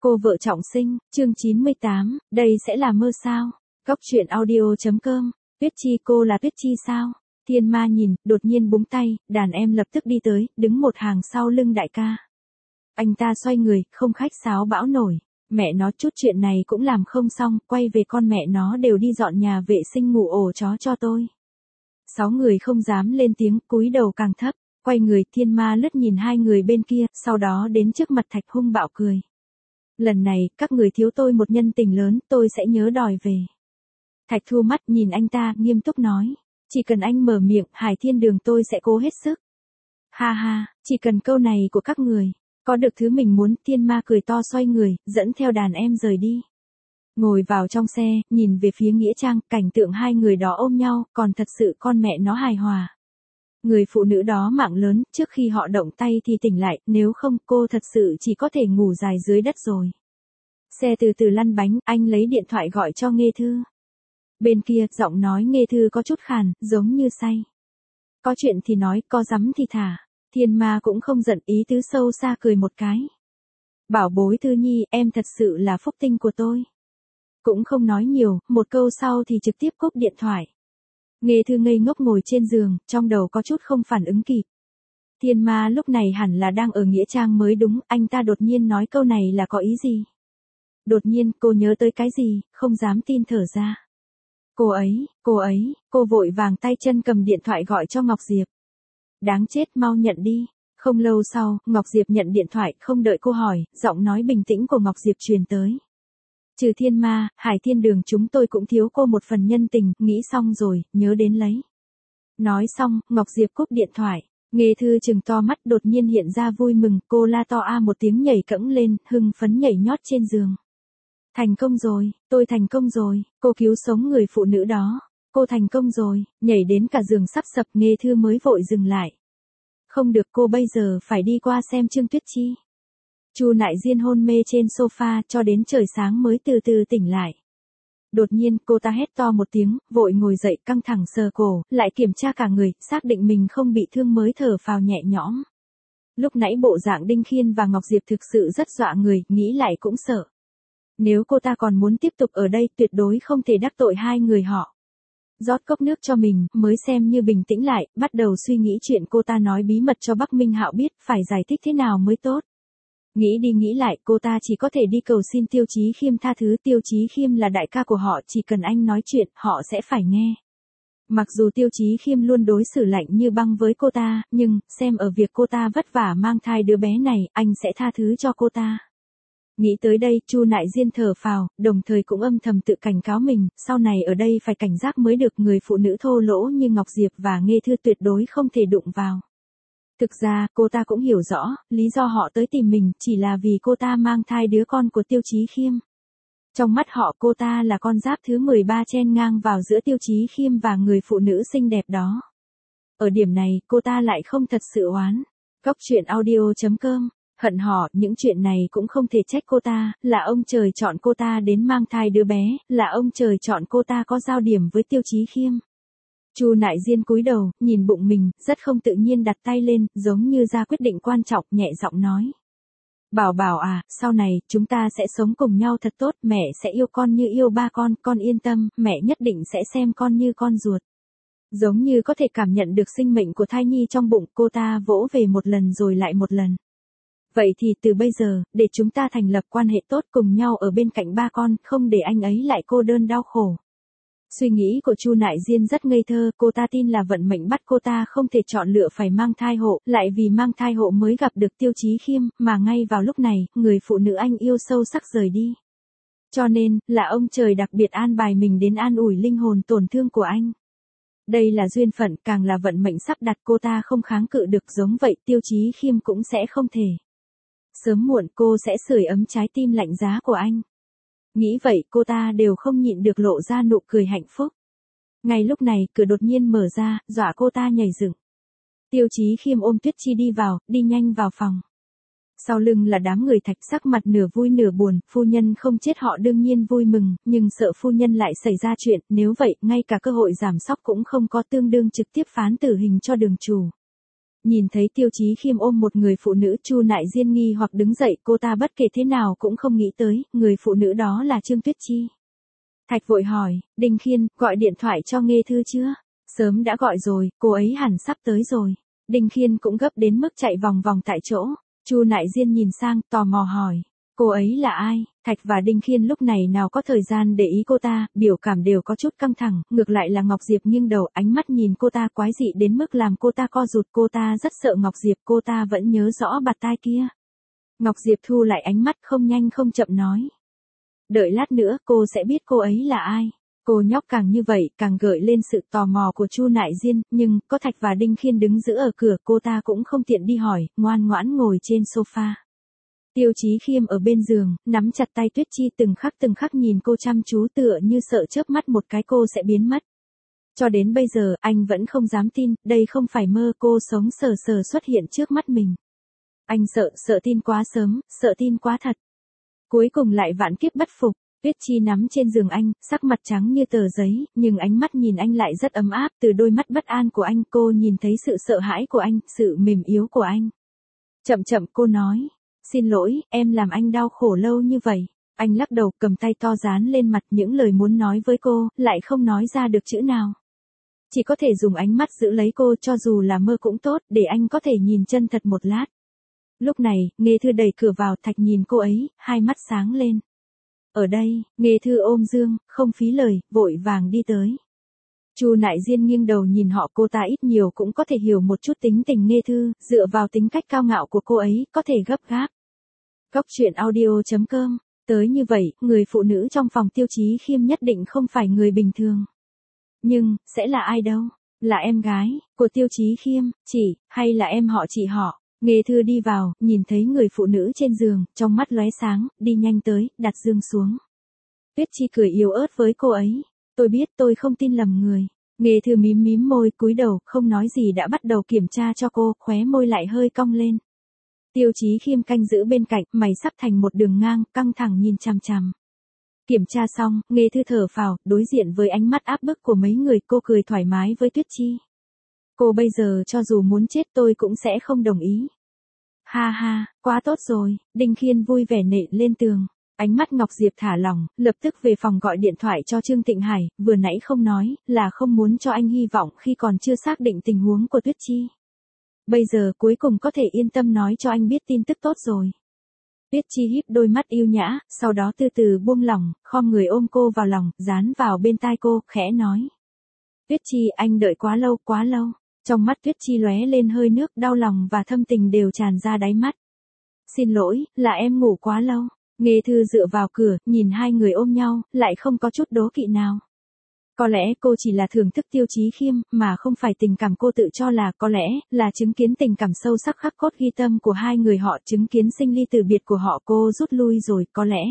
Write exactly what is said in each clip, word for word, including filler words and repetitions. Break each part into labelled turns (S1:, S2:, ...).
S1: Cô vợ trọng sinh, chương chín mươi tám, đây sẽ là mơ sao? Góc truyện audio.com, Tuyết Chi cô là Tuyết Chi sao? Thiên Ma nhìn, đột nhiên búng tay, đàn em lập tức đi tới, đứng một hàng sau lưng đại ca. Anh ta xoay người, không khách sáo bão nổi. Mẹ nó chút chuyện này cũng làm không xong, quay về con mẹ nó đều đi dọn nhà vệ sinh ngủ ổ chó cho tôi. Sáu người không dám lên tiếng, cúi đầu càng thấp, quay người Thiên Ma lướt nhìn hai người bên kia, sau đó đến trước mặt Thạch hung bạo cười. Lần này, các người thiếu tôi một nhân tình lớn, tôi sẽ nhớ đòi về. Thạch thu mắt nhìn anh ta, nghiêm túc nói. Chỉ cần anh mở miệng, Hải Thiên Đường tôi sẽ cố hết sức. Ha ha, chỉ cần câu này của các người. Có được thứ mình muốn, Thiên Ma cười to xoay người, dẫn theo đàn em rời đi. Ngồi vào trong xe, nhìn về phía Nghĩa Trang, cảnh tượng hai người đó ôm nhau, còn thật sự con mẹ nó hài hòa. Người phụ nữ đó mạng lớn, trước khi họ động tay thì tỉnh lại, nếu không cô thật sự chỉ có thể ngủ dài dưới đất rồi. Xe từ từ lăn bánh, anh lấy điện thoại gọi cho Nghê Thư. Bên kia, giọng nói Nghê Thư có chút khàn, giống như say. Có chuyện thì nói, có dám thì thả. Thiên Ma cũng không giận, ý tứ sâu xa cười một cái. Bảo bối Thư Nhi, em thật sự là phúc tinh của tôi. Cũng không nói nhiều, một câu sau thì trực tiếp cúp điện thoại. Nghê Thư ngây ngốc ngồi trên giường, trong đầu có chút không phản ứng kịp. Thiên Ma lúc này hẳn là đang ở Nghĩa Trang mới đúng, anh ta đột nhiên nói câu này là có ý gì? Đột nhiên, cô nhớ tới cái gì, không dám tin thở ra. Cô ấy, cô ấy, cô vội vàng tay chân cầm điện thoại gọi cho Ngọc Diệp. Đáng chết, mau nhận đi. Không lâu sau, Ngọc Diệp nhận điện thoại, không đợi cô hỏi, giọng nói bình tĩnh của Ngọc Diệp truyền tới. Trừ Thiên Ma, Hải Thiên Đường chúng tôi cũng thiếu cô một phần nhân tình, nghĩ xong rồi, nhớ đến lấy. Nói xong, Ngọc Diệp cúp điện thoại. Nghê Thư trừng to mắt đột nhiên hiện ra vui mừng, cô la to a một tiếng nhảy cẫng lên, hưng phấn nhảy nhót trên giường. Thành công rồi, tôi thành công rồi, cô cứu sống người phụ nữ đó. Cô thành công rồi, nhảy đến cả giường sắp sập Nghê Thư mới vội dừng lại. Không được, cô bây giờ phải đi qua xem Trương Tuyết Chi. Chu Nại Diên hôn mê trên sofa cho đến trời sáng mới từ từ tỉnh lại. Đột nhiên cô ta hét to một tiếng, vội ngồi dậy căng thẳng sờ cổ, lại kiểm tra cả người, xác định mình không bị thương mới thở phào nhẹ nhõm. Lúc nãy bộ dạng Đinh Khiên và Ngọc Diệp thực sự rất dọa người, nghĩ lại cũng sợ. Nếu cô ta còn muốn tiếp tục ở đây tuyệt đối không thể đắc tội hai người họ. Rót cốc nước cho mình, mới xem như bình tĩnh lại, bắt đầu suy nghĩ chuyện cô ta nói bí mật cho Bắc Minh Hạo biết, phải giải thích thế nào mới tốt. Nghĩ đi nghĩ lại, cô ta chỉ có thể đi cầu xin Tiêu Chí Khiêm tha thứ. Tiêu Chí Khiêm là đại ca của họ, chỉ cần anh nói chuyện, họ sẽ phải nghe. Mặc dù Tiêu Chí Khiêm luôn đối xử lạnh như băng với cô ta, nhưng, xem ở việc cô ta vất vả mang thai đứa bé này, anh sẽ tha thứ cho cô ta. Nghĩ tới đây, Chu Nại Diên thở phào, đồng thời cũng âm thầm tự cảnh cáo mình, sau này ở đây phải cảnh giác mới được, người phụ nữ thô lỗ như Ngọc Diệp và Nghê Thư tuyệt đối không thể đụng vào. Thực ra, cô ta cũng hiểu rõ, lý do họ tới tìm mình chỉ là vì cô ta mang thai đứa con của Tiêu Chí Khiêm. Trong mắt họ cô ta là con giáp thứ mười ba chen ngang vào giữa Tiêu Chí Khiêm và người phụ nữ xinh đẹp đó. Ở điểm này, cô ta lại không thật sự oán. Góc truyện audio.com, hận họ, những chuyện này cũng không thể trách cô ta, là ông trời chọn cô ta đến mang thai đứa bé, là ông trời chọn cô ta có giao điểm với Tiêu Chí Khiêm. Chu Nại Diên cúi đầu, nhìn bụng mình, rất không tự nhiên đặt tay lên, giống như ra quyết định quan trọng, nhẹ giọng nói. Bảo Bảo à, sau này, chúng ta sẽ sống cùng nhau thật tốt, mẹ sẽ yêu con như yêu ba con, con yên tâm, mẹ nhất định sẽ xem con như con ruột. Giống như có thể cảm nhận được sinh mệnh của thai nhi trong bụng, cô ta vỗ về một lần rồi lại một lần. Vậy thì từ bây giờ, để chúng ta thành lập quan hệ tốt cùng nhau ở bên cạnh ba con, không để anh ấy lại cô đơn đau khổ. Suy nghĩ của Chu Nại Diên rất ngây thơ, cô ta tin là vận mệnh bắt cô ta không thể chọn lựa phải mang thai hộ, lại vì mang thai hộ mới gặp được Tiêu Chí Khiêm, mà ngay vào lúc này, người phụ nữ anh yêu sâu sắc rời đi. Cho nên, là ông trời đặc biệt an bài mình đến an ủi linh hồn tổn thương của anh. Đây là duyên phận, càng là vận mệnh sắp đặt cô ta không kháng cự được, giống vậy Tiêu Chí Khiêm cũng sẽ không thể. Sớm muộn cô sẽ sưởi ấm trái tim lạnh giá của anh. Nghĩ vậy cô ta đều không nhịn được lộ ra nụ cười hạnh phúc. Ngay lúc này cửa đột nhiên mở ra, dọa cô ta nhảy dựng. Tiêu Chí Khiêm ôm Tuyết Chi đi vào, đi nhanh vào phòng. Sau lưng là đám người Thạch, sắc mặt nửa vui nửa buồn, phu nhân không chết họ đương nhiên vui mừng, nhưng sợ phu nhân lại xảy ra chuyện, nếu vậy, ngay cả cơ hội giảm sóc cũng không có, tương đương trực tiếp phán tử hình cho Đường chủ. Nhìn thấy Tiêu Chí Khiêm ôm một người phụ nữ, Chu Nại Diên nghi hoặc đứng dậy, cô ta bất kể thế nào cũng không nghĩ tới, người phụ nữ đó là Trương Tuyết Chi. Thạch vội hỏi, Đinh Khiên, gọi điện thoại cho Nghê Thư chưa? Sớm đã gọi rồi, cô ấy hẳn sắp tới rồi. Đinh Khiên cũng gấp đến mức chạy vòng vòng tại chỗ. Chu Nại Diên nhìn sang, tò mò hỏi, cô ấy là ai? Thạch và Đinh Khiên lúc này nào có thời gian để ý cô ta, biểu cảm đều có chút căng thẳng, ngược lại là Ngọc Diệp nghiêng đầu, ánh mắt nhìn cô ta quái dị đến mức làm cô ta co rụt, cô ta rất sợ Ngọc Diệp, cô ta vẫn nhớ rõ bạt tai kia. Ngọc Diệp thu lại ánh mắt, không nhanh không chậm nói. Đợi lát nữa cô sẽ biết cô ấy là ai. Cô nhóc càng như vậy, càng gợi lên sự tò mò của Chu Nại Diên, nhưng, có Thạch và Đinh Khiên đứng giữ ở cửa, cô ta cũng không tiện đi hỏi, ngoan ngoãn ngồi trên sofa. Tiêu Chí Khiêm ở bên giường, nắm chặt tay Tuyết Chi từng khắc từng khắc nhìn cô chăm chú tựa như sợ chớp mắt một cái cô sẽ biến mất. Cho đến bây giờ, anh vẫn không dám tin, đây không phải mơ, cô sống sờ sờ xuất hiện trước mắt mình. Anh sợ, sợ tin quá sớm, sợ tin quá thật. Cuối cùng lại vạn kiếp bất phục. Tuyết Chi nắm trên giường anh, sắc mặt trắng như tờ giấy, nhưng ánh mắt nhìn anh lại rất ấm áp, từ đôi mắt bất an của anh cô nhìn thấy sự sợ hãi của anh, sự mềm yếu của anh. Chậm chậm cô nói, xin lỗi, em làm anh đau khổ lâu như vậy. Anh lắc đầu, cầm tay to dán lên mặt, những lời muốn nói với cô, lại không nói ra được chữ nào. Chỉ có thể dùng ánh mắt giữ lấy cô, cho dù là mơ cũng tốt, để anh có thể nhìn chân thật một lát. Lúc này, Nghê Thư đẩy cửa vào, Thạch nhìn cô ấy, hai mắt sáng lên. Ở đây, Nghê Thư ôm Dương, không phí lời, vội vàng đi tới. Chu Nại Diên nghiêng đầu nhìn họ, cô ta ít nhiều cũng có thể hiểu một chút tính tình Nghê Thư, dựa vào tính cách cao ngạo của cô ấy, có thể gấp gáp. Góc truyện audio chấm com, tới như vậy, người phụ nữ trong phòng Tiêu Chí Khiêm nhất định không phải người bình thường. Nhưng, sẽ là ai đâu? Là em gái của Tiêu Chí Khiêm, chị, hay là em họ chị họ? Nghê Thư đi vào, nhìn thấy người phụ nữ trên giường, trong mắt lóe sáng, đi nhanh tới, đặt Dương xuống. Tuyết Chi cười yếu ớt với cô ấy. Tôi biết, tôi không tin lầm người. Nghê Thư mím mím môi, cúi đầu, không nói gì đã bắt đầu kiểm tra cho cô, khóe môi lại hơi cong lên. Tiêu Chí Khiêm canh giữ bên cạnh, mày sắp thành một đường ngang, căng thẳng nhìn chằm chằm. Kiểm tra xong, Nghê Thư thở phào, đối diện với ánh mắt áp bức của mấy người, cô cười thoải mái với Tuyết Chi. Cô bây giờ cho dù muốn chết tôi cũng sẽ không đồng ý. Ha ha, quá tốt rồi, Đinh Khiên vui vẻ nện lên tường. Ánh mắt Ngọc Diệp thả lỏng, lập tức về phòng gọi điện thoại cho Trương Tịnh Hải, vừa nãy không nói, là không muốn cho anh hy vọng khi còn chưa xác định tình huống của Tuyết Chi. Bây giờ cuối cùng có thể yên tâm nói cho anh biết tin tức tốt rồi. Tuyết Chi híp đôi mắt yêu nhã, sau đó từ từ buông lỏng, khom người ôm cô vào lòng, dán vào bên tai cô, khẽ nói. Tuyết Chi, anh đợi quá lâu, quá lâu. Trong mắt Tuyết Chi lóe lên hơi nước, đau lòng và thâm tình đều tràn ra đáy mắt. Xin lỗi, là em ngủ quá lâu. Nghê Thư dựa vào cửa, nhìn hai người ôm nhau, lại không có chút đố kỵ nào. Có lẽ cô chỉ là thưởng thức Tiêu Chí Khiêm, mà không phải tình cảm cô tự cho là, có lẽ, là chứng kiến tình cảm sâu sắc khắc cốt ghi tâm của hai người họ, chứng kiến sinh ly từ biệt của họ, cô rút lui rồi, có lẽ.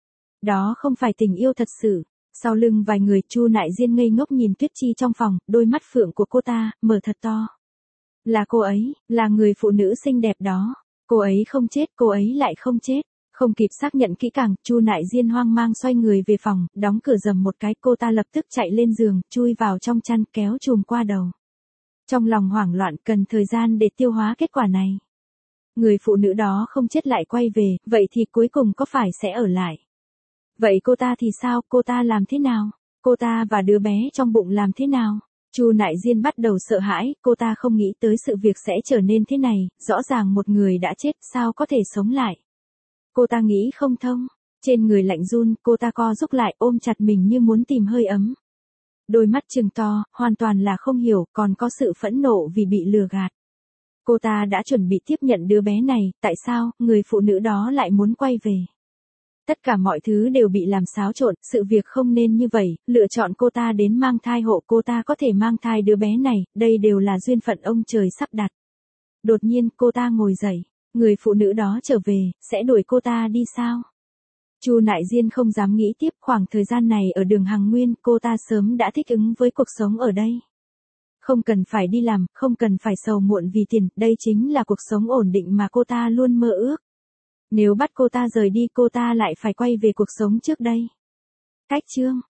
S1: Đó không phải tình yêu thật sự. Sau lưng vài người, Chu Nại Diên ngây ngốc nhìn Tuyết Chi trong phòng, đôi mắt phượng của cô ta, mở thật to. Là cô ấy, là người phụ nữ xinh đẹp đó. Cô ấy không chết, cô ấy lại không chết. Không kịp xác nhận kỹ càng, Chu Nại Diên hoang mang xoay người về phòng, đóng cửa rầm một cái, cô ta lập tức chạy lên giường, chui vào trong chăn, kéo chùm qua đầu. Trong lòng hoảng loạn, cần thời gian để tiêu hóa kết quả này. Người phụ nữ đó không chết lại quay về, vậy thì cuối cùng có phải sẽ ở lại? Vậy cô ta thì sao, cô ta làm thế nào? Cô ta và đứa bé trong bụng làm thế nào? Chu Nại Diên bắt đầu sợ hãi, cô ta không nghĩ tới sự việc sẽ trở nên thế này, rõ ràng một người đã chết, sao có thể sống lại? Cô ta nghĩ không thông, trên người lạnh run, cô ta co rúm lại, ôm chặt mình như muốn tìm hơi ấm. Đôi mắt trừng to, hoàn toàn là không hiểu, còn có sự phẫn nộ vì bị lừa gạt. Cô ta đã chuẩn bị tiếp nhận đứa bé này, tại sao, người phụ nữ đó lại muốn quay về? Tất cả mọi thứ đều bị làm xáo trộn, sự việc không nên như vậy, lựa chọn cô ta đến mang thai hộ, cô ta có thể mang thai đứa bé này, đây đều là duyên phận ông trời sắp đặt. Đột nhiên, cô ta ngồi dậy, người phụ nữ đó trở về, sẽ đuổi cô ta đi sao? Chu Nại Diên không dám nghĩ tiếp, khoảng thời gian này ở đường Hằng Nguyên, cô ta sớm đã thích ứng với cuộc sống ở đây. Không cần phải đi làm, không cần phải sầu muộn vì tiền, đây chính là cuộc sống ổn định mà cô ta luôn mơ ước. Nếu bắt cô ta rời đi, cô ta lại phải quay về cuộc sống trước đây. Cách chương